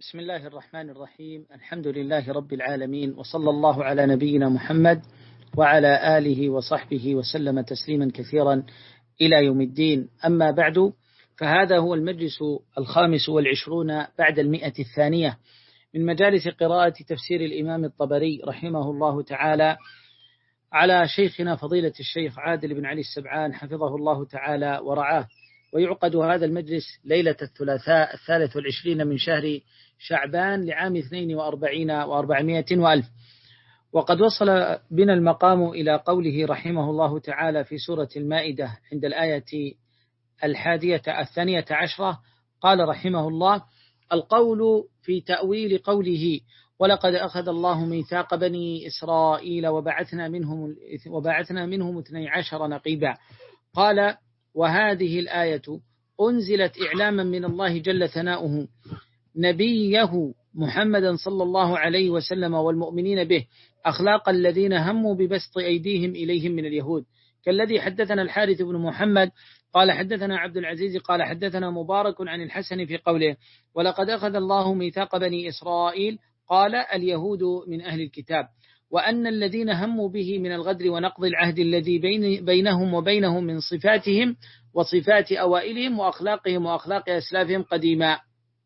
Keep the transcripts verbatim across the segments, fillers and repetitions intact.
بسم الله الرحمن الرحيم. الحمد لله رب العالمين، وصلى الله على نبينا محمد وعلى آله وصحبه وسلم تسليما كثيرا إلى يوم الدين. أما بعد، فهذا هو المجلس الخامس والعشرون بعد المئة الثانية من مجالس قراءة تفسير الإمام الطبري رحمه الله تعالى على شيخنا فضيلة الشيخ عادل بن علي السبعان حفظه الله تعالى ورعاه. ويعقد هذا المجلس ليلة الثلاثاء الثالث والعشرين من شهر شعبان لعام اثنين وأربعين وأربعمائة وألف. وقد وصل بنا المقام إلى قوله رحمه الله تعالى في سورة المائدة عند الآية الحادية الثانية عشرة. قال رحمه الله: القول في تأويل قوله: ولقد أخذ الله ميثاق بني إسرائيل وبعثنا منهم وبعثنا منهم اثني عشر نقيبا. قال: وهذه الآية أنزلت إعلاما من الله جل ثناؤه نبيه محمدا صلى الله عليه وسلم والمؤمنين به أخلاق الذين هموا ببسط أيديهم إليهم من اليهود، كالذي حدثنا الحارث بن محمد قال حدثنا عبد العزيز قال حدثنا مبارك عن الحسن في قوله: ولقد أخذ الله ميثاق بني إسرائيل، قال: اليهود من أهل الكتاب، وأن الذين هموا به من الغدر ونقض العهد الذي بين بينهم وبينهم من صفاتهم وصفات أوائلهم وأخلاقهم وأخلاق أسلافهم قديما.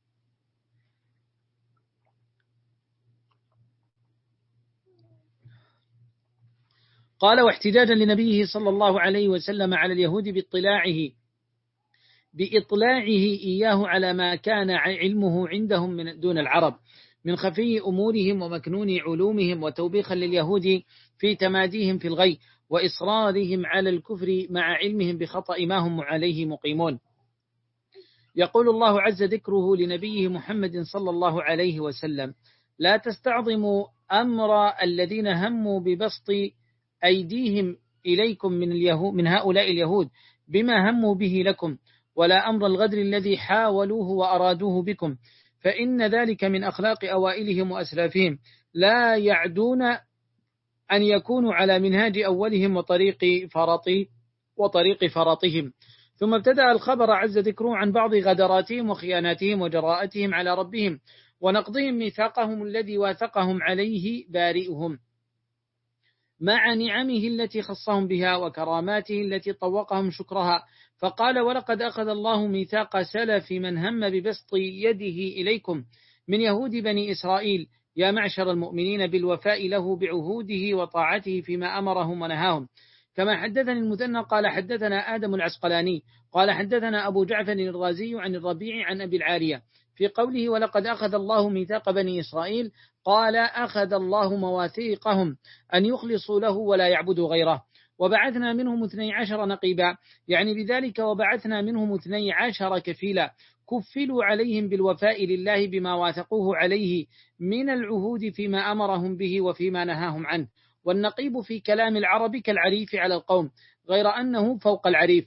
قال: واحتجاجا لنبيه صلى الله عليه وسلم على اليهود باطلاعه بإطلاعه إياه على ما كان علمه عندهم من دون العرب من خفي أمورهم ومكنون علومهم، وتوبيخا لليهود في تماديهم في الغي وإصرارهم على الكفر مع علمهم بخطأ ما هم عليه مقيمون. يقول الله عز ذكره لنبيه محمد صلى الله عليه وسلم: لا تستعظموا أمر الذين هموا ببسط أيديهم إليكم من, اليهود من هؤلاء اليهود بما هموا به لكم، ولا أمر الغدر الذي حاولوه وأرادوه بكم، فإن ذلك من أخلاق أوائلهم وأسلافهم، لا يعدون أن يكونوا على منهاج أولهم وطريق فرطي وطريق فرطهم. ثم ابتدأ الخبر عز ذكره عن بعض غدراتهم وخياناتهم وجراءتهم على ربهم ونقضهم ميثاقهم الذي واثقهم عليه بارئهم مع نعمه التي خصهم بها وكراماته التي طوقهم شكرها. فقال: ولقد أخذ الله ميثاق سلف من هم ببسط يده إليكم من يهود بني إسرائيل، يا معشر المؤمنين بالوفاء له بعهوده وطاعته فيما أمرهم ونهاهم. كما حدثني المثنى قال حدثنا آدم العسقلاني قال حدثنا أبو جعفر الرازي عن الربيع عن أبي العالية في قوله: ولقد أخذ الله ميثاق بني إسرائيل، قال: أخذ الله مواثيقهم أن يخلصوا له ولا يعبدوا غيره، وبعثنا منهم اثني عشر نقيبا، يعني بذلك وبعثنا منهم اثني عشر كفيلا كفلوا عليهم بالوفاء لله بما واثقوه عليه من العهود فيما أمرهم به وفيما نهاهم عنه. والنقيب في كلام العرب كالعريف على القوم، غير أنه فوق العريف.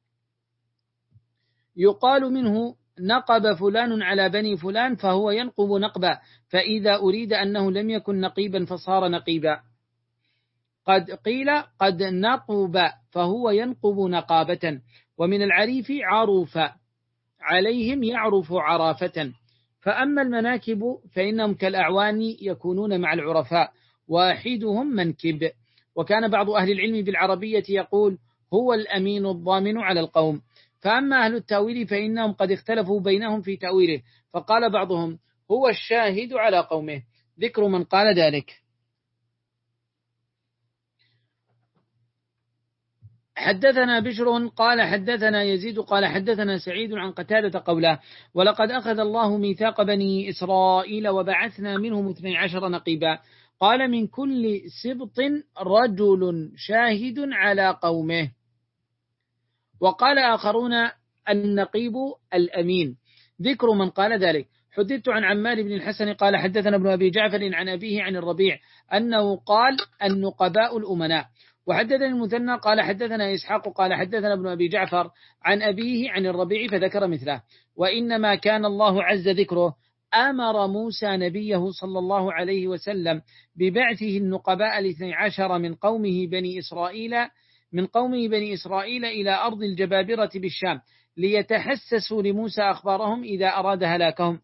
يقال منه: نقب فلان على بني فلان، فهو ينقب نقبا، فإذا أريد أنه لم يكن نقيبا فصار نقيبا. قد قيل: قد نقب، فهو ينقب نقابة. ومن العريف عروف، عليهم يعرف عرافة. فأما المناكب فإنهم كالأعوان يكونون مع العرفاء، واحدهم منكب. وكان بعض أهل العلم بالعربية يقول: هو الأمين الضامن على القوم. فأما أهل التأويل فإنهم قد اختلفوا بينهم في تأويله، فقال بعضهم: هو الشاهد على قومه. ذكر من قال ذلك. حدثنا بشر قال حدثنا يزيد قال حدثنا سعيد عن قتادة قوله: ولقد أخذ الله ميثاق بني إسرائيل وبعثنا منهم اثني عشر نقيبا، قال: من كل سبط رجل شاهد على قومه. وقال آخرون: النقيب الأمين. ذكر من قال ذلك. حدثت عن عمار بن الحسن قال حدثنا ابن أبي جعفر عن أبيه عن الربيع أنه قال: النقباء الأمناء. وحدثني المثنى قال حدثنا إسحاق قال حدثنا ابن أبي جعفر عن أبيه عن الربيع فذكر مثله. وإنما كان الله عز ذكره أمر موسى نبيه صلى الله عليه وسلم ببعثه النقباء الاثني عشر من قومه بني إسرائيل من قومه بني إسرائيل إلى أرض الجبابرة بالشام، ليتحسسوا لموسى أخبارهم إذا أراد هلاكهم إذ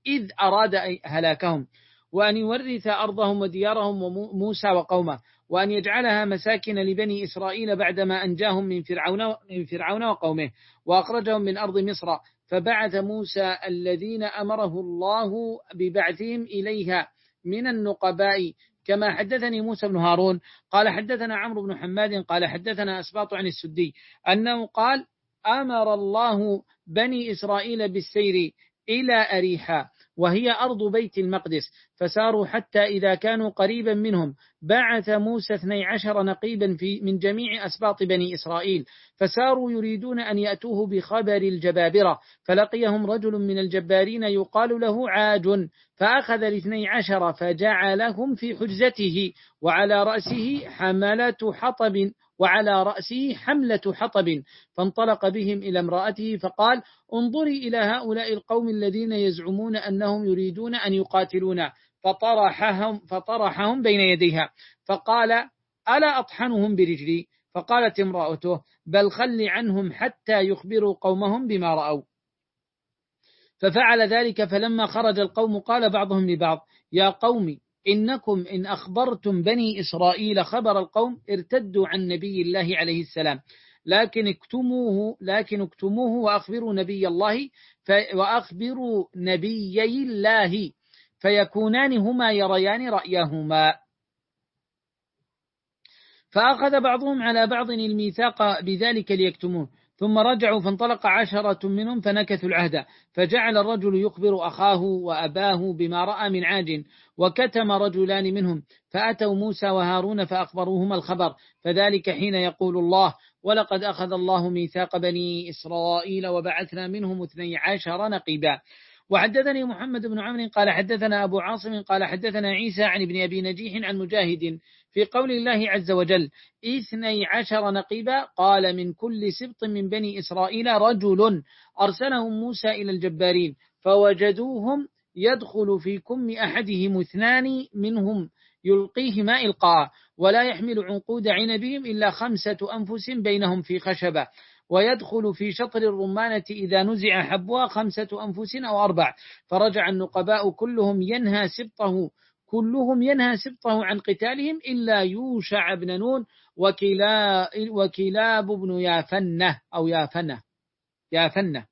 إذ أراد هلاكهم، وأن يورث أرضهم وديارهم وموسى وقومه، وأن يجعلها مساكن لبني إسرائيل بعدما أنجاهم من فرعون من فرعون وقومه وأخرجهم من أرض مصر. فبعث موسى الذين أمره الله ببعثهم إليها من النقباء، كما حدثني موسى بن هارون قال حدثنا عمرو بن حماد قال حدثنا أسباط عن السدي أنه قال أمر الله بني إسرائيل بالسير إلى أريحا وهي أرض بيت المقدس، فساروا حتى إذا كانوا قريبا منهم بعث موسى اثني عشر نقيبا في من جميع أسباط بني إسرائيل، فساروا يريدون أن يأتوه بخبر الجبابرة، فلقيهم رجل من الجبارين يقال له عاج، فأخذ الاثني عشر فجعلهم في حجزته، وعلى رأسه حملة حطب وعلى رأسه حملة حطب، فانطلق بهم إلى امرأته فقال انظري إلى هؤلاء القوم الذين يزعمون أنهم يريدون أن يقاتلونا، فطرحهم, فطرحهم بين يديها، فقال ألا أطحنهم برجلي؟ فقالت امرأته بل خل عنهم حتى يخبروا قومهم بما رأوا. ففعل ذلك، فلما خرج القوم قال بعضهم لبعض يا قوم إنكم إن أخبرتم بني إسرائيل خبر القوم ارتدوا عن نبي الله عليه السلام، لكن اكتموه لكن اكتموه وأخبروا نبي الله وأخبروا نبيي الله فيكونان هما يريان رأيهما. فأخذ بعضهم على بعض الميثاق بذلك ليكتموه، ثم رجعوا فانطلق عشرة منهم فنكثوا العهد، فجعل الرجل يخبر أخاه وأباه بما رأى من عاج، وكتم رجلان منهم فأتوا موسى وهارون فأخبروهما الخبر، فذلك حين يقول الله ولقد أخذ الله ميثاق بني إسرائيل وبعثنا منهم اثني عشر نقيبا. وحدثني محمد بن عمرو قال حدثنا أبو عاصم قال حدثنا عيسى عن ابن أبي نجيح عن مجاهد في قول الله عز وجل اثني عشر نقيبا، قال من كل سبط من بني إسرائيل رجل أرسلهم موسى إلى الجبارين فوجدوهم يدخل في كم أحدهم اثنان منهم يلقيهما إلقاء، ولا يحمل عنقود عنبهم إلا خمسة أنفس بينهم في خشبة، ويدخل في شطر الرمانة إذا نزع حبها خمسة أنفس أو أربع. فرجع النقباء كلهم ينهى سبطه كلهم ينهى سبطه عن قتالهم إلا يوشع بن نون وكلا وكلاب بن يافنة أو يافنة يافنة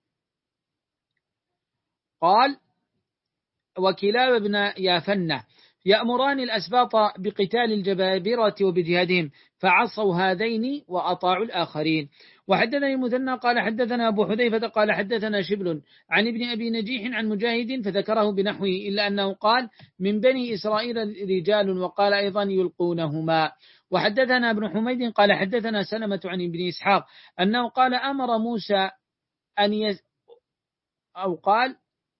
قال وكلاب بن يافنة يأمران الأسباط بقتال الجبابرة وبجهادهم، فعصوا هذين وأطاعوا الآخرين. وحدثنا المثنى قال حدثنا أبو حذيفة قال حدثنا شبل عن ابن أبي نجيح عن مجاهد فذكره بنحوه، إلا أنه قال من بني إسرائيل رجال، وقال أيضا يلقونهما. وحدثنا ابن حميد قال حدثنا سلمة عن ابن إسحاق أنه قال أمر موسى أن يز أو قال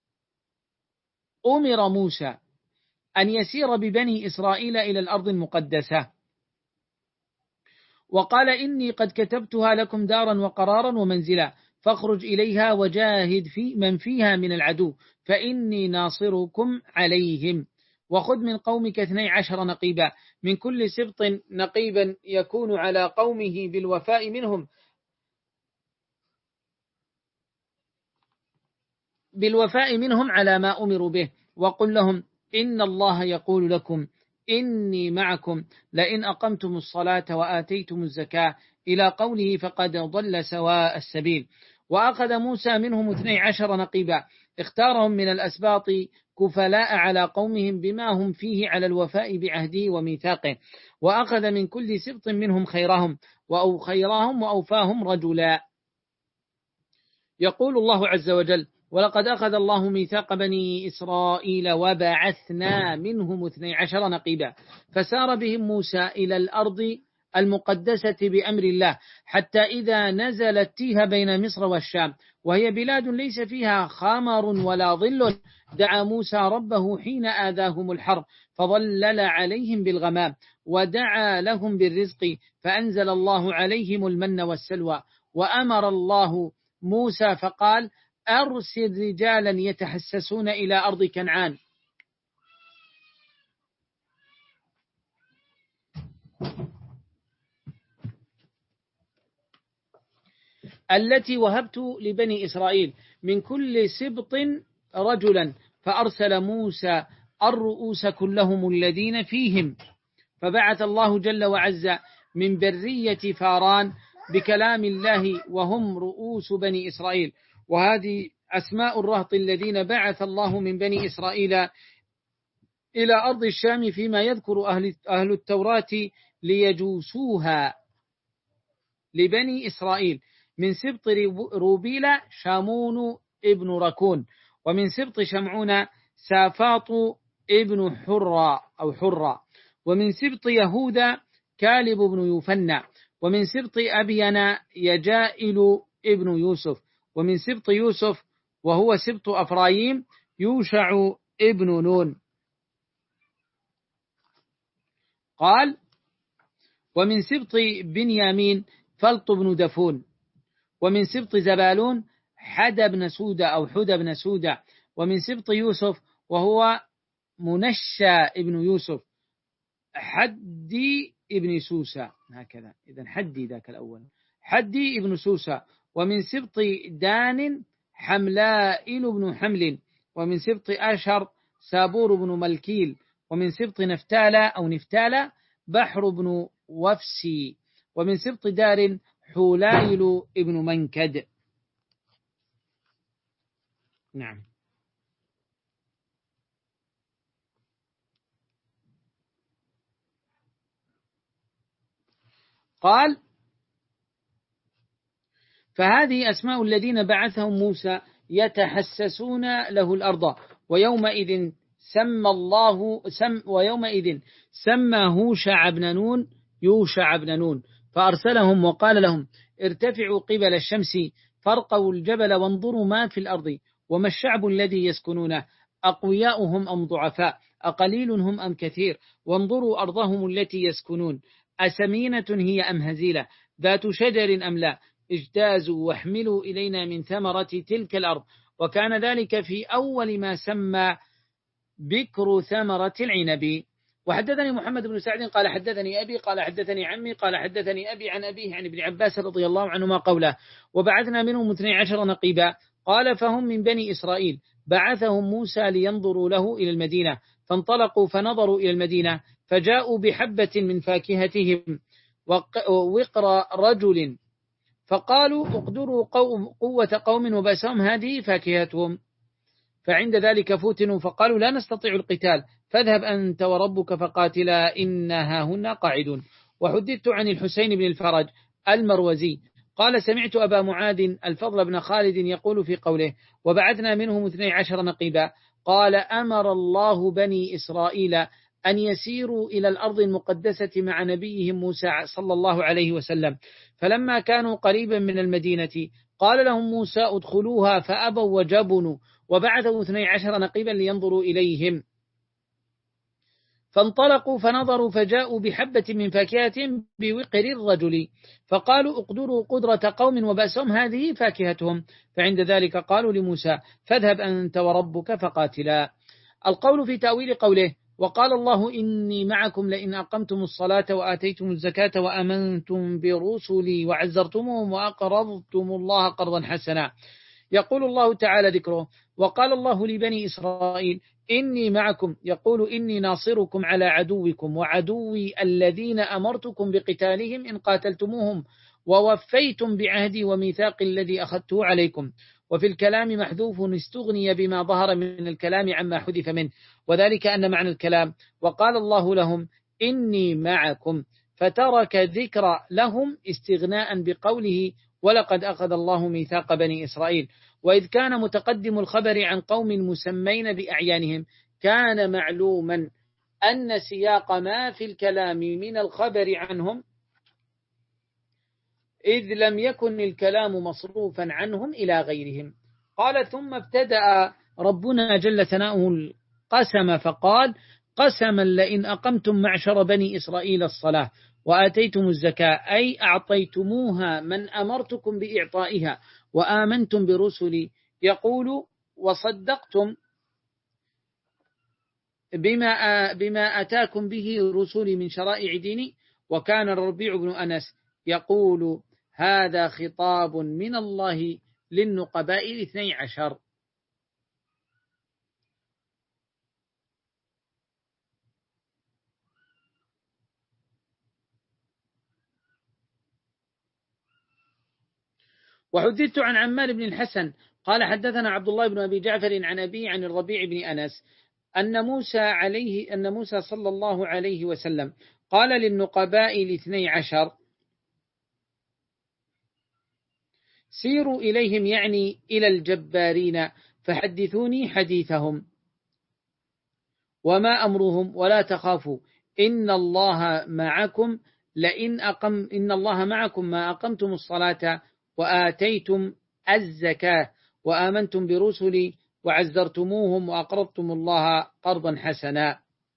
أمر موسى أن يسير ببني إسرائيل إلى الأرض المقدسة، وقال إني قد كتبتها لكم دارا وقرارا ومنزلا، فاخرج إليها وجاهد في من فيها من العدو فإني ناصركم عليهم، وخذ من قومك اثني عشر نقيبا من كل سبط نقيبا يكون على قومه بالوفاء منهم بالوفاء منهم على ما أمروا به، وقل لهم إن الله يقول لكم إني معكم لئن أقمتم الصلاة وآتيتم الزكاة إلى قوله فقد ضل سواء السبيل. وأخذ موسى منهم اثني عشر نقيبا اختارهم من الأسباط كفلاء على قومهم بما هم فيه على الوفاء بعهده وميثاقه، وأخذ من كل سبط منهم خيرهم وأو خيرهم وأوفاهم رجلا. يقول الله عز وجل ولقد أخذ الله ميثاق بني إسرائيل وبعثنا منهم اثني عشر نقيبا، فسار بهم موسى إلى الأرض المقدسة بأمر الله حتى إذا نزلت تيه بين مصر والشام، وهي بلاد ليس فيها خمر ولا ظل، دعا موسى ربه حين آذاهم الحر فظلل عليهم بالغمام، ودعا لهم بالرزق فأنزل الله عليهم المن والسلوى. وأمر الله موسى فقال أرسل رجالا يتحسسون إلى أرض كنعان التي وهبت لبني إسرائيل من كل سبط رجلا، فأرسل موسى الرؤوس كلهم الذين فيهم، فبعث الله جل وعز من برية فاران بكلام الله وهم رؤوس بني إسرائيل. وهذه أسماء الرهط الذين بعث الله من بني إسرائيل إلى أرض الشام، فيما يذكر أهل, أهل التوراة ليجوسوها لبني إسرائيل. من سبط روبيل شامون ابن ركون، ومن سبط شمعون سافاط ابن حرة أو حرة، ومن سبط يهوذا كالب بن يوفنى، ومن سبط أبينا يجائل ابن يوسف، ومن سبط يوسف وهو سبط أفرايم يوشع ابن نون. قال: ومن سبط بنيامين فلط بن دفون، ومن سبط زبالون حد بن سودة أو حد بن سودة، ومن سبط يوسف وهو منشى ابن يوسف حدي ابن سوسة، هكذا. إذن حدي ذاك الأول حدي ابن سوسة. ومن سبط دان حملائيل بن حمل، ومن سبط أشهر سابور بن ملكيل، ومن سبط نفتالة أو نفتالة بحر بن وفسي، ومن سبط دار حولايل ابن منكد. نعم. قال: فهذه أسماء الذين بعثهم موسى يتحسسون له الأرض. ويومئذ سمى الله سم ويومئذ سمى هوشع بن نون يوشع بن نون، فأرسلهم وقال لهم: ارتفعوا قبل الشمس فارقوا الجبل وانظروا ما في الأرض وما الشعب الذي يسكنونه، أقوياؤهم أم ضعفاء، أقليل هم أم كثير، وانظروا أرضهم التي يسكنون، أسمينة هي أم هزيلة، ذات شجر أم لا، اجتازوا واحملوا إلينا من ثمرة تلك الأرض. وكان ذلك في أول ما سمى بكر ثمرة العنب. وحدثني محمد بن سعد قال حدثني أبي قال حدثني عمي قال حدثني أبي عن أبيه عن ابن عباس رضي الله عنهما قوله: وبعثنا منهم اثني عشر نقيبا. قال: فهم من بني إسرائيل، بعثهم موسى لينظروا له إلى المدينة، فانطلقوا فنظروا إلى المدينة، فجاءوا بحبة من فاكهتهم وقر رجل، فقالوا: اقدروا قوم قوة قوم وبأسهم، هذه فاكهتهم. فعند ذلك فتنوا فقالوا: لا نستطيع القتال، فاذهب أنت وربك فقاتلا إنها هنا قاعدون. وحدثت عن الحسين بن الفرج المروزي قال: سمعت أبا معاذ الفضل بن خالد يقول في قوله: وبعثنا منهم اثني عشر نقيبا، قال: أمر الله بني إسرائيل أن يسيروا إلى الأرض المقدسة مع نبيهم موسى صلى الله عليه وسلم، فلما كانوا قريبا من المدينة قال لهم موسى: ادخلوها، فأبوا وجبنوا، وبعثوا اثني عشر نقيبا لينظروا إليهم، فانطلقوا فنظروا فجاءوا بحبة من فاكهة بوقر الرجل، فقالوا: اقدروا قدرة قوم وبأسهم، هذه فاكهتهم. فعند ذلك قالوا لموسى: فاذهب أنت وربك فقاتلا. القول في تأويل قوله: وقال الله إني معكم لئن أقمتم الصلاة وآتيتم الزكاة وآمنتم برسلي وعزرتموهم وأقرضتم الله قرضا حسنا. يقول الله تعالى ذكره: وقال الله لبني إسرائيل إني معكم، يقول: إني ناصركم على عدوكم وعدوي الذين أمرتكم بقتالهم إن قاتلتموهم ووفيتم بعهدي وميثاقي الذي أخذته عليكم. وفي الكلام محذوف استغني بما ظهر من الكلام عما حذف منه، وذلك أن معنى الكلام: وقال الله لهم إني معكم، فترك ذكر لهم استغناء بقوله: ولقد أخذ الله ميثاق بني إسرائيل. وإذ كان متقدم الخبر عن قوم مسمين بأعيانهم، كان معلوما أن سياق ما في الكلام من الخبر عنهم، إذ لم يكن الكلام مصروفا عنهم إلى غيرهم. قال: ثم ابتدأ ربنا جل ثناؤه القسم فقال: قسما لئن أقمتم معشر بني إسرائيل الصلاة وآتيتم الزكاة، أي أعطيتموها من أمرتكم بإعطائها، وآمنتم برسلي، يقول: وصدقتم بما بما أتاكم به رسلي من شرائع ديني. وكان الربيع بن أنس يقول: هذا خطاب من الله للنقباء الاثني عشر. وحدثت عن عمار بن الحسن قال حدثنا عبد الله بن أبي جعفر عن أبي عن الربيع بن أنس أن موسى عليه أن موسى صلى الله عليه وسلم قال للنقباء الاثني عشر سيروا إليهم، يعني إلى الجبارين، فحدثوني حديثهم وما أمرهم ولا تخافوا إن الله معكم لئن أقم إن الله معكم ما أقمتم الصلاة وآتيتم الزكاة وآمنتم برسلي وعزرتموهم وأقرضتم الله قرضا حسنا.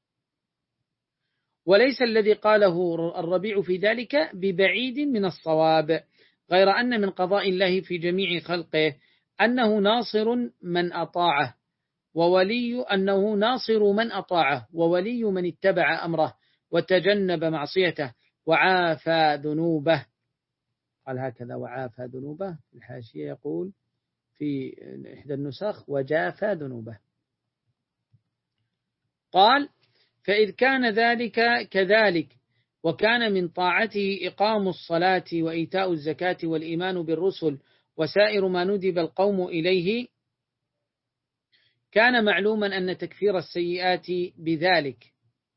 وليس الذي قاله الربيع في ذلك ببعيد من الصواب، غير أن من قضاء الله في جميع خلقه أنه ناصر من أطاعه وولي أنه ناصر من أطاعه وولي من اتبع أمره وتجنب معصيته وعافى ذنوبه. قال هكذا وعافى ذنوبه، الحاشية يقول في إحدى النسخ وجافى ذنوبه. قال فإذ كان ذلك كذلك وكان من طاعته إقام الصلاة وإيتاء الزكاة والإيمان بالرسل وسائر ما ندب القوم إليه، كان معلوما أن تكفير السيئات بذلك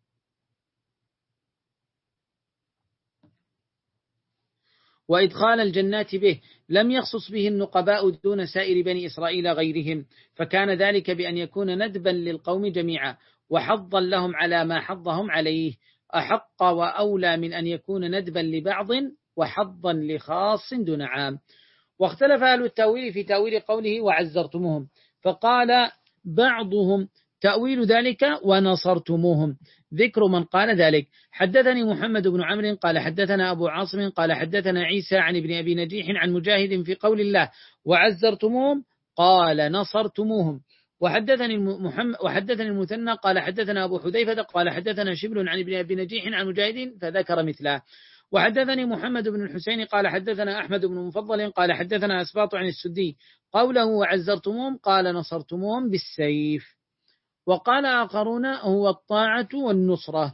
وإدخال الجنات به لم يخصص به النقباء دون سائر بني إسرائيل غيرهم، فكان ذلك بأن يكون ندبا للقوم جميعا وحظا لهم على ما حظهم عليه، أحق وأولى من أن يكون ندبا لبعض وحظا لخاص دون عام. واختلف أهل التأويل في تأويل قوله وعزرتموهم، فقال بعضهم تأويل ذلك ونصرتموهم، ذكر من قال ذلك. حدثني محمد بن عمرو قال حدثنا أبو عاصم قال حدثنا عيسى عن ابن أبي نجيح عن مجاهد في قول الله وعزرتموهم قال نصرتموهم. وحدثني محمد وحدثني المثنى قال حدثنا أبو حذيفة قال حدثنا شبل عن ابن أبي نجيح عن مجاهد فذكر مثله. وحدثني محمد بن الحسين قال حدثنا أحمد بن مفضل قال حدثنا أسباط عن السدي قوله وعزرتموهم قال نصرتموهم بالسيف. وقال آخرون هو الطاعة والنصرة،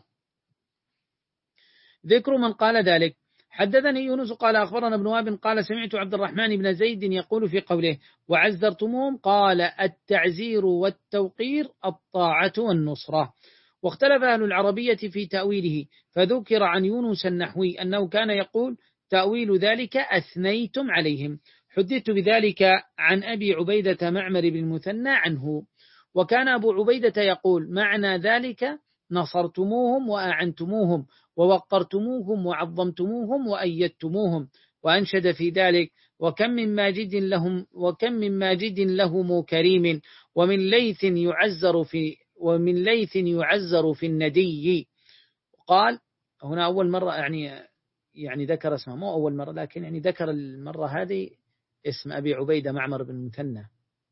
ذكر من قال ذلك. حدثني يونس قال أخبرنا ابن وهب قال سمعت عبد الرحمن بن زيد يقول في قوله وعزرتموهم قال التعزير والتوقير الطاعة والنصرة. واختلف أهل العربية في تأويله، فذكر عن يونس النحوي أنه كان يقول تأويل ذلك أثنيتم عليهم. حدثت بذلك عن أبي عبيدة معمر بن المثنى عنه، وكان أبو عبيدة يقول معنى ذلك نصرتموهم وأعنتموهم ووقرتموهم وعظمتموهم وأيدتموهم. وأنشد في ذلك وكم من ماجد لهم وكم من ماجد له كريم ومن ليث يعزر في ومن ليث يعزر في الندي. قال هنا أول مرة يعني يعني ذكر اسمه، مو أول مرة لكن يعني ذكر المرة هذه اسم أبي عبيدة معمر بن المثنى،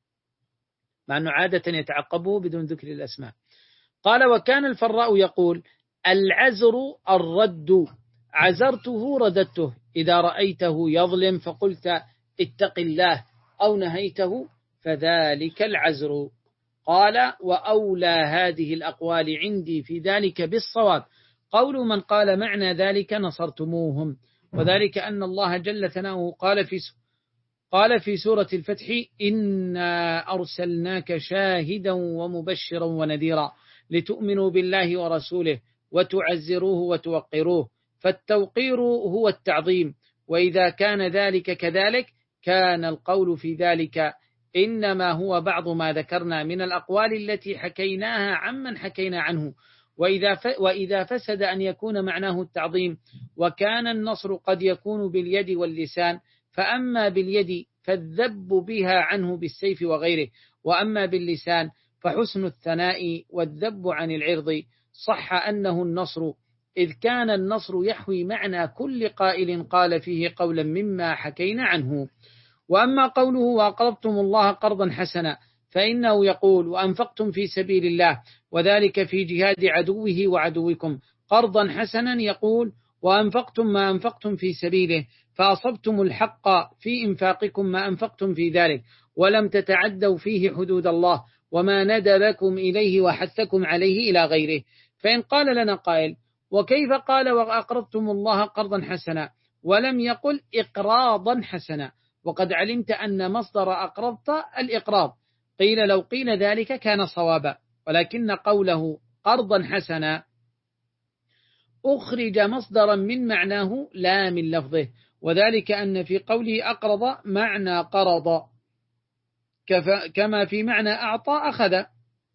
مع أنه عادة يتعقبه بدون ذكر الأسماء. قال وكان الفراء يقول العزر الرد، عزرته رددته، إذا رأيته يظلم فقلت اتق الله أو نهيته فذلك العزر. قال وأولى هذه الأقوال عندي في ذلك بالصواب قول من قال معنى ذلك نصرتموهم، وذلك أن الله جل ثناؤه قال في قال في سورة الفتح إنا أرسلناك شاهدا ومبشرا ونذيرا لتؤمنوا بالله ورسوله وتعزروه وتوقروه، فالتوقير هو التعظيم، وإذا كان ذلك كذلك كان القول في ذلك إنما هو بعض ما ذكرنا من الأقوال التي حكيناها عمن حكينا عنه، وإذا وإذا فسد أن يكون معناه التعظيم. وكان النصر قد يكون باليد واللسان، فأما باليد فالذب بها عنه بالسيف وغيره، وأما باللسان فحسن الثناء والذب عن العرض. صح أنه النصر، إذ كان النصر يحوي معنى كل قائل قال فيه قولا مما حكينا عنه. وأما قوله وأقرضتم الله قرضا حسنا فإنه يقول وأنفقتم في سبيل الله، وذلك في جهاد عدوه وعدوكم. قرضا حسنا يقول وأنفقتم ما أنفقتم في سبيله، فأصبتم الحق في إنفاقكم ما أنفقتم في ذلك، ولم تتعدوا فيه حدود الله وما ندبكم إليه وحثكم عليه إلى غيره. فإن قال لنا قائل وكيف قال وأقرضتم الله قرضا حسنا ولم يقل إقراضا حسنا؟ وقد علمت أن مصدر أقرضت الإقراض. قيل لو قيل ذلك كان صوابا، ولكن قوله قرضا حسنا أخرج مصدرا من معناه لا من لفظه، وذلك أن في قوله أقرض معنى قرض كما في معنى أعطى أخذ،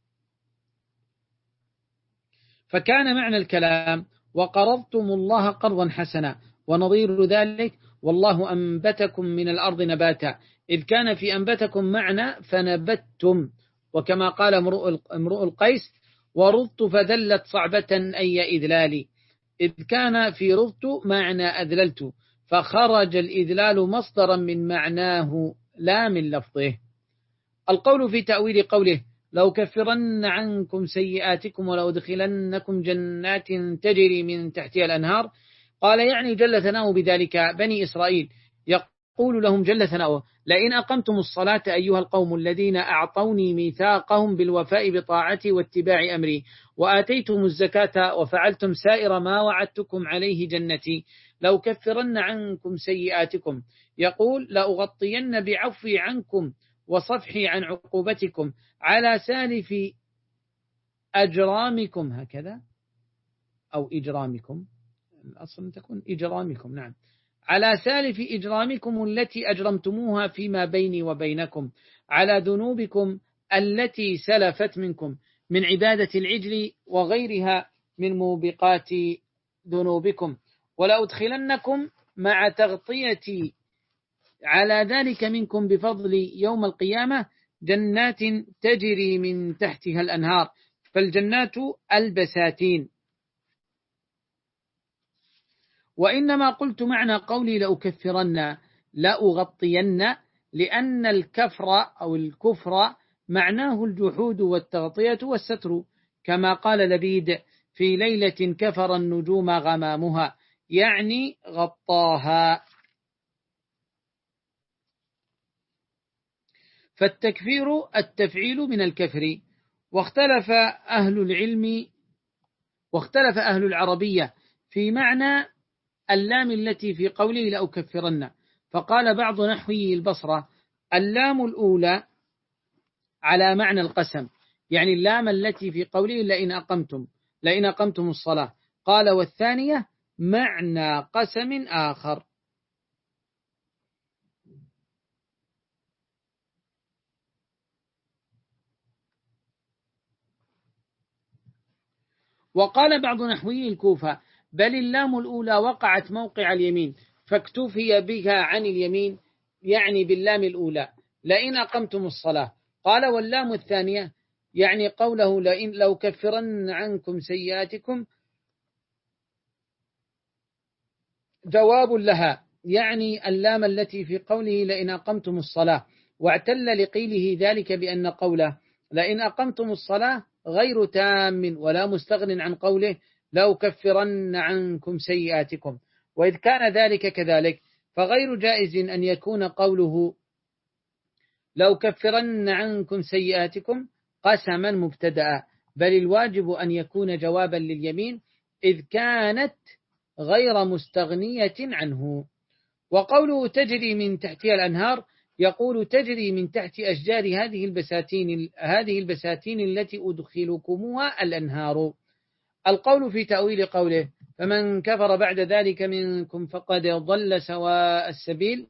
فكان معنى الكلام وقرضتم الله قرضا حسنا، ونظير ذلك والله أنبتكم من الأرض نباتا، إذ كان في أنبتكم معنى فنبتتم، وكما قال امرؤ القيس ورضت فذلت صعبة أي إذلالي، إذ كان في رضت معنى أذللت، فخرج الإذلال مصدرا من معناه لا من لفظه. القول في تأويل قوله لو كفرن عنكم سيئاتكم ولو دخلنكم جنات تجري من تحتها الأنهار، قال يعني جل ثناؤه بذلك بني إسرائيل، يقول لهم جل ثناؤه لئن أقمتم الصلاة أيها القوم الذين أعطوني ميثاقهم بالوفاء بطاعتي واتباع أمري، وآتيتم الزكاة وفعلتم سائر ما وعدتكم عليه جنتي، لو كفرن عنكم سيئاتكم، يقول لأغطين بعفوي عنكم وصفحي عن عقوبتكم على سالف أجرامكم، هكذا أو إجرامكم، الأصل تكون إجرامكم، نعم، على سالف إجرامكم التي أجرمتموها فيما بيني وبينكم، على ذنوبكم التي سلفت منكم من عبادة العجل وغيرها من موبقات ذنوبكم، ولأدخلنكم مع تغطيتي على ذلك منكم بفضل يوم القيامة جنات تجري من تحتها الأنهار، فالجنات البساتين. وإنما قلت معنى قولي لأكفرن لأغطين، لأن الكفر أو الكفر معناه الجحود والتغطية والستر، كما قال لبيد في ليلة كفر النجوم غمامها، يعني غطاها. فالتكفير التفعيل من الكفر. واختلف أهل العلم واختلف أهل العربية في معنى اللام التي في قوله لأكفرن، فقال بعض نحوي البصرة اللام الأولى على معنى القسم، يعني اللام التي في قوله لئن أقمتم لئن أقمتم الصلاة، قال والثانية معنى قسم آخر. وقال بعض نحوي الكوفة بل اللام الأولى وقعت موقع اليمين فاكتفي بها عن اليمين، يعني باللام الأولى لئن أقمتم الصلاة، قال واللام الثانية يعني قوله لئن لو كفرن عنكم سيئاتكم جواب لها، يعني اللام التي في قوله لئن أقمتم الصلاة، واعتل لقيله ذلك بأن قوله لئن أقمتم الصلاة غير تام ولا مستغن عن قوله لو كفرن عنكم سيئاتكم، وإذ كان ذلك كذلك فغير جائز أن يكون قوله لو كفرن عنكم سيئاتكم قسما مبتدأ، بل الواجب أن يكون جوابا لليمين إذ كانت غير مستغنية عنه. وقوله تجري من تحتها الأنهار يقول تجري من تحت أشجار هذه البساتين هذه البساتين التي أدخلكموها الأنهار. القول في تأويل قوله فمن كفر بعد ذلك منكم فقد ضل سواء السبيل،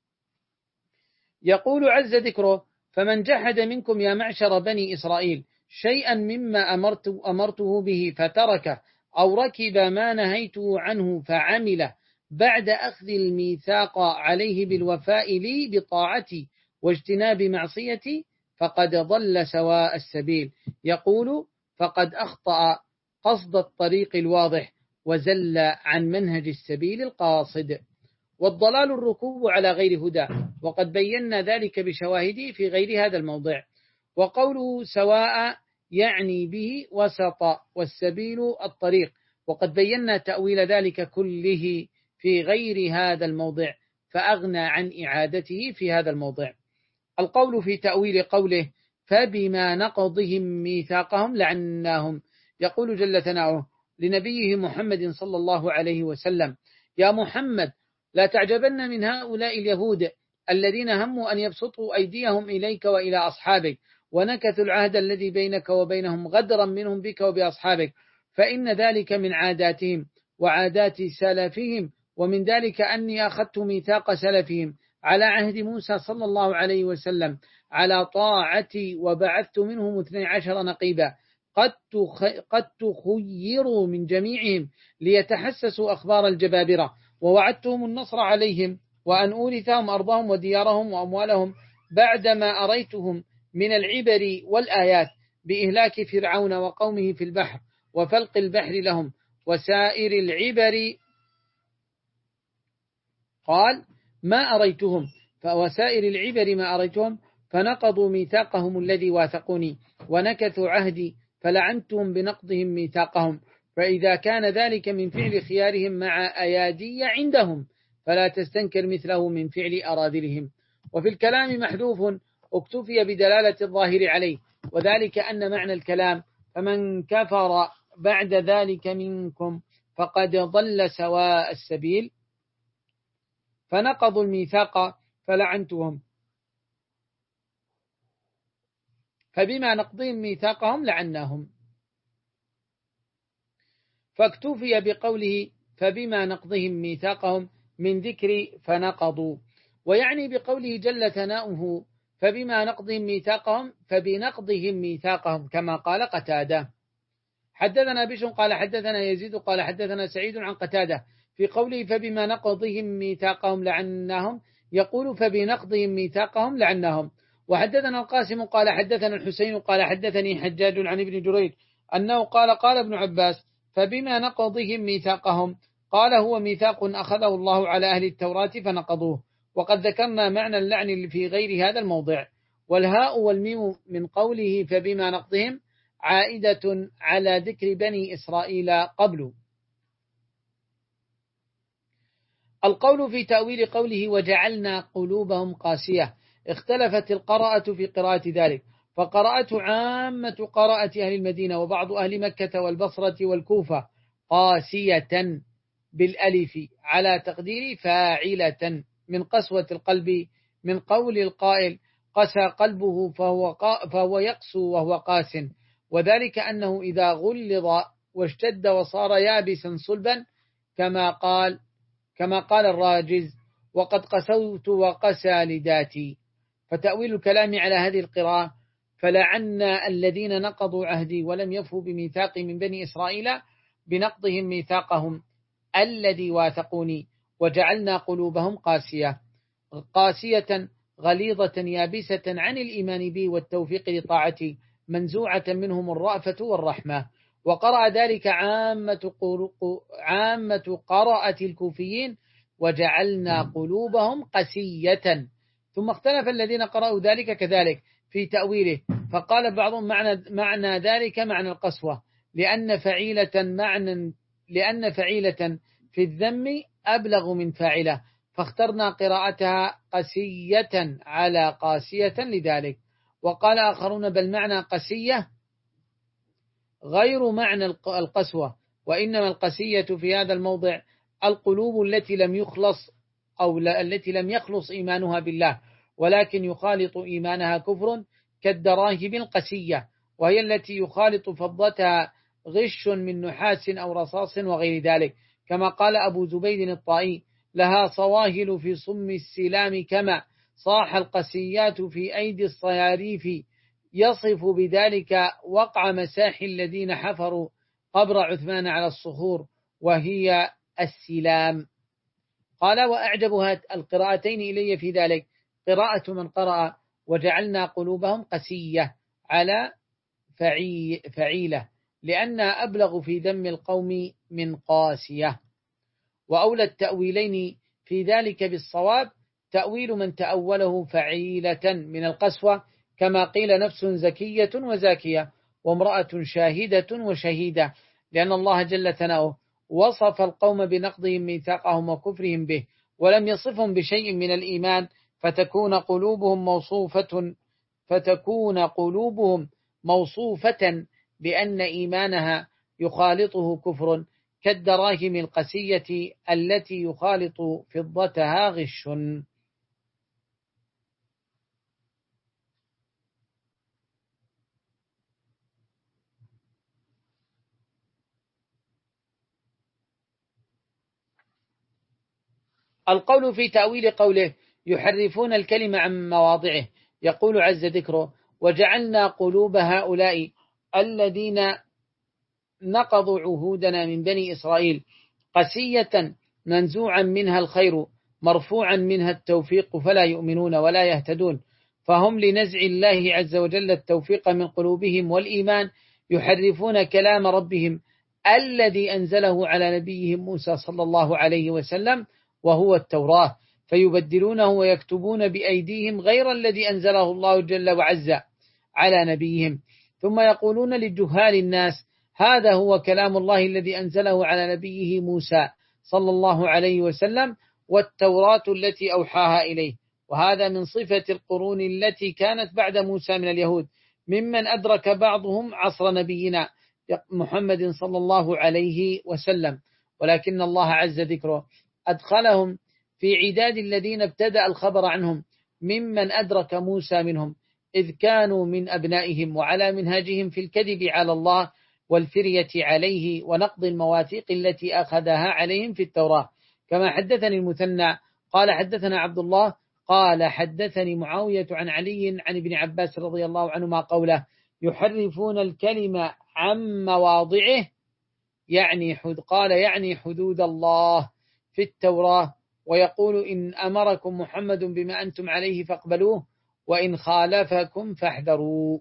يقول عز ذكره فمن جحد منكم يا معشر بني إسرائيل شيئا مما أمرت أمرته به فتركه أو ركب ما نهيته عنه فعمله بعد أخذ الميثاق عليه بالوفاء لي بطاعتي واجتناب معصيتي فقد ضل سواء السبيل، يقول فقد أخطأ قصد الطريق الواضح وزل عن منهج السبيل القاصد. والضلال الركوب على غير هدى، وقد بينا ذلك بشواهده في غير هذا الموضع. وقوله سواء يعني به وسط والسبيل الطريق، وقد بينا تأويل ذلك كله في غير هذا الموضع فأغنى عن إعادته في هذا الموضع. القول في تأويل قوله فبما نقضهم ميثاقهم لعناهم، يقول جل ثناؤه لنبيه محمد صلى الله عليه وسلم يا محمد لا تعجبن من هؤلاء اليهود الذين هموا أن يبسطوا أيديهم إليك وإلى أصحابك ونكثوا العهد الذي بينك وبينهم غدرا منهم بك وبأصحابك، فإن ذلك من عاداتهم وعادات سلفهم، ومن ذلك أني أخذت ميثاق سلفهم على عهد موسى صلى الله عليه وسلم على طاعتي، وبعثت منهم اثني عشر نقيبا قد تخيروا من جميعهم ليتحسسوا أخبار الجبابرة، ووعدتهم النصر عليهم وأن أورثهم أرضهم وديارهم وأموالهم بعدما أريتهم من العبر والآيات بإهلاك فرعون وقومه في البحر وفلق البحر لهم وسائر العبر. قال ما أريتهم فوسائر العبر ما أريتهم فنقضوا ميثاقهم الذي واثقوني ونكثوا عهدي فلعنتهم بنقضهم ميثاقهم، فإذا كان ذلك من فعل خيارهم مع أيادي عندهم فلا تستنكر مثله من فعل أراذلهم. وفي الكلام محذوف اكتفي بدلالة الظاهر عليه، وذلك أن معنى الكلام فمن كفر بعد ذلك منكم فقد ضل سواء السبيل، فنقضوا الميثاق فلعنتهم، فبما نقضهم ميثاقهم لعناهم، فاكتفي بقوله فبما نقضهم ميثاقهم من ذكر فنقضوا، ويعني بقوله جل ثناؤه فبما نقضهم ميثاقهم فبنقضهم ميثاقهم، كما قال قتادة. حدثنا بشر قال حدثنا يزيد قال حدثنا سعيد عن قتادة في قوله فبما نقضهم ميثاقهم لعناهم، يقول فبنقضهم ميثاقهم لعناهم. وحدثنا القاسم قال حدثنا الحسين قال حدثني حجاج عن ابن جريج أنه قال قال ابن عباس فبما نقضهم ميثاقهم، قال هو ميثاق أخذه الله على أهل التوراة فنقضوه، وقد ذكرنا معنى اللعن في غير هذا الموضع. والهاء والميم من قوله فبما نقضهم عائدة على ذكر بني إسرائيل قبل. القول في تأويل قوله وجعلنا قلوبهم قاسية، اختلفت القراءة في قراءة ذلك، فقراءة عامة قراءة أهل المدينة وبعض أهل مكة والبصرة والكوفة قاسية بالألف على تقدير فاعلة من قسوة القلب، من قول القائل قسى قلبه فهو, فهو يقسو وهو قاس، وذلك أنه إذا غلظ واشتد وصار يابسا صلبا كما قال كما قال الراجز وقد قسوت وقسى لذاتي. فتأويل الكلام على هذه القراءة فلعنا الذين نقضوا عهدي ولم يفوا بميثاقي من بني إسرائيل بنقضهم ميثاقهم الذي واثقوني، وجعلنا قلوبهم قاسية قاسية غليظة يابسة عن الإيمان بي والتوفيق لطاعتي، منزوعة منهم الرأفة والرحمة. وقرأ ذلك عامة, عامة قراءة الكوفيين وجعلنا قلوبهم قسية. ثم اختلف الذين قرأوا ذلك كذلك في تأويله، فقال بعضهم معنى, معنى ذلك معنى القسوة، لأن فعيلة معنى لأن فعيلة في الذم أبلغ من فاعلة، فاخترنا قراءتها قسية على قاسية لذلك. وقال آخرون بل معنى قسية غير معنى القسوة، وإنما القسية في هذا الموضع القلوب التي لم يخلص أو التي لم يخلص إيمانها بالله ولكن يخالط إيمانها كفر كالدراهم القسية، وهي التي يخالط فضتها غش من نحاس أو رصاص وغير ذلك، كما قال أبو زبيد الطائي لها صواهل في صم السلام كما صاح القسيات في أيدي الصياريف، يصف بذلك وقع مساح الذين حفروا قبر عثمان على الصخور وهي السلام. قال وأعجبها القراءتين إلي في ذلك قراءة من قرأ وجعلنا قلوبهم قسية على فعيلة، لأنها أبلغ في ذم القوم من قاسية. وأولى التأويلين في ذلك بالصواب تأويل من تأوله فعيلة من القسوة، كما قيل نفس زكية وزاكية وامرأة شاهدة وشهيدة، لأن الله جل ثناؤه وصف القوم بنقضهم ميثاقهم وكفرهم به ولم يصفهم بشيء من الإيمان، فتكون قلوبهم موصوفة فتكون قلوبهم موصوفة بأن إيمانها يخالطه كفر كالدراهم القسية التي يخالط فضتها غش. القول في تأويل قوله يحرفون الكلمة عن مواضعه، يقول عز ذكره: وجعلنا قلوب هؤلاء الذين نقضوا عهودنا من بني إسرائيل قسية منزوعا منها الخير مرفوعا منها التوفيق فلا يؤمنون ولا يهتدون، فهم لنزع الله عز وجل التوفيق من قلوبهم والإيمان يحرفون كلام ربهم الذي أنزله على نبيهم موسى صلى الله عليه وسلم وهو التوراة، فيبدلونه ويكتبون بأيديهم غير الذي أنزله الله جل وعز على نبيهم، ثم يقولون لجهال الناس: هذا هو كلام الله الذي أنزله على نبيه موسى صلى الله عليه وسلم والتوراة التي أوحاها إليه. وهذا من صفة القرون التي كانت بعد موسى من اليهود، ممن أدرك بعضهم عصر نبينا محمد صلى الله عليه وسلم، ولكن الله عز ذكره أدخلهم في عداد الذين ابتدأ الخبر عنهم ممن أدرك موسى منهم، إذ كانوا من أبنائهم وعلى منهاجهم في الكذب على الله والفرية عليه ونقض المواثيق التي أخذها عليهم في التوراة. كما حدثني المثنى قال حدثنا عبد الله قال حدثني معاوية عن علي عن ابن عباس رضي الله عنهما قوله: يحرفون الكلمة عن مواضعه، يعني حد قال يعني حدود الله في التوراة، ويقول: إن أمركم محمد بما أنتم عليه فاقبلوه وإن خالفكم فاحذروا.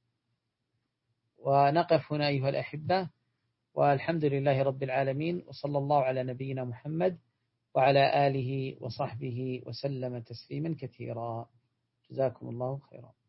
ونقف هنا أيها الأحبة، والحمد لله رب العالمين، وصلى الله على نبينا محمد وعلى آله وصحبه وسلم تسليما كثيرا. جزاكم الله خيرا.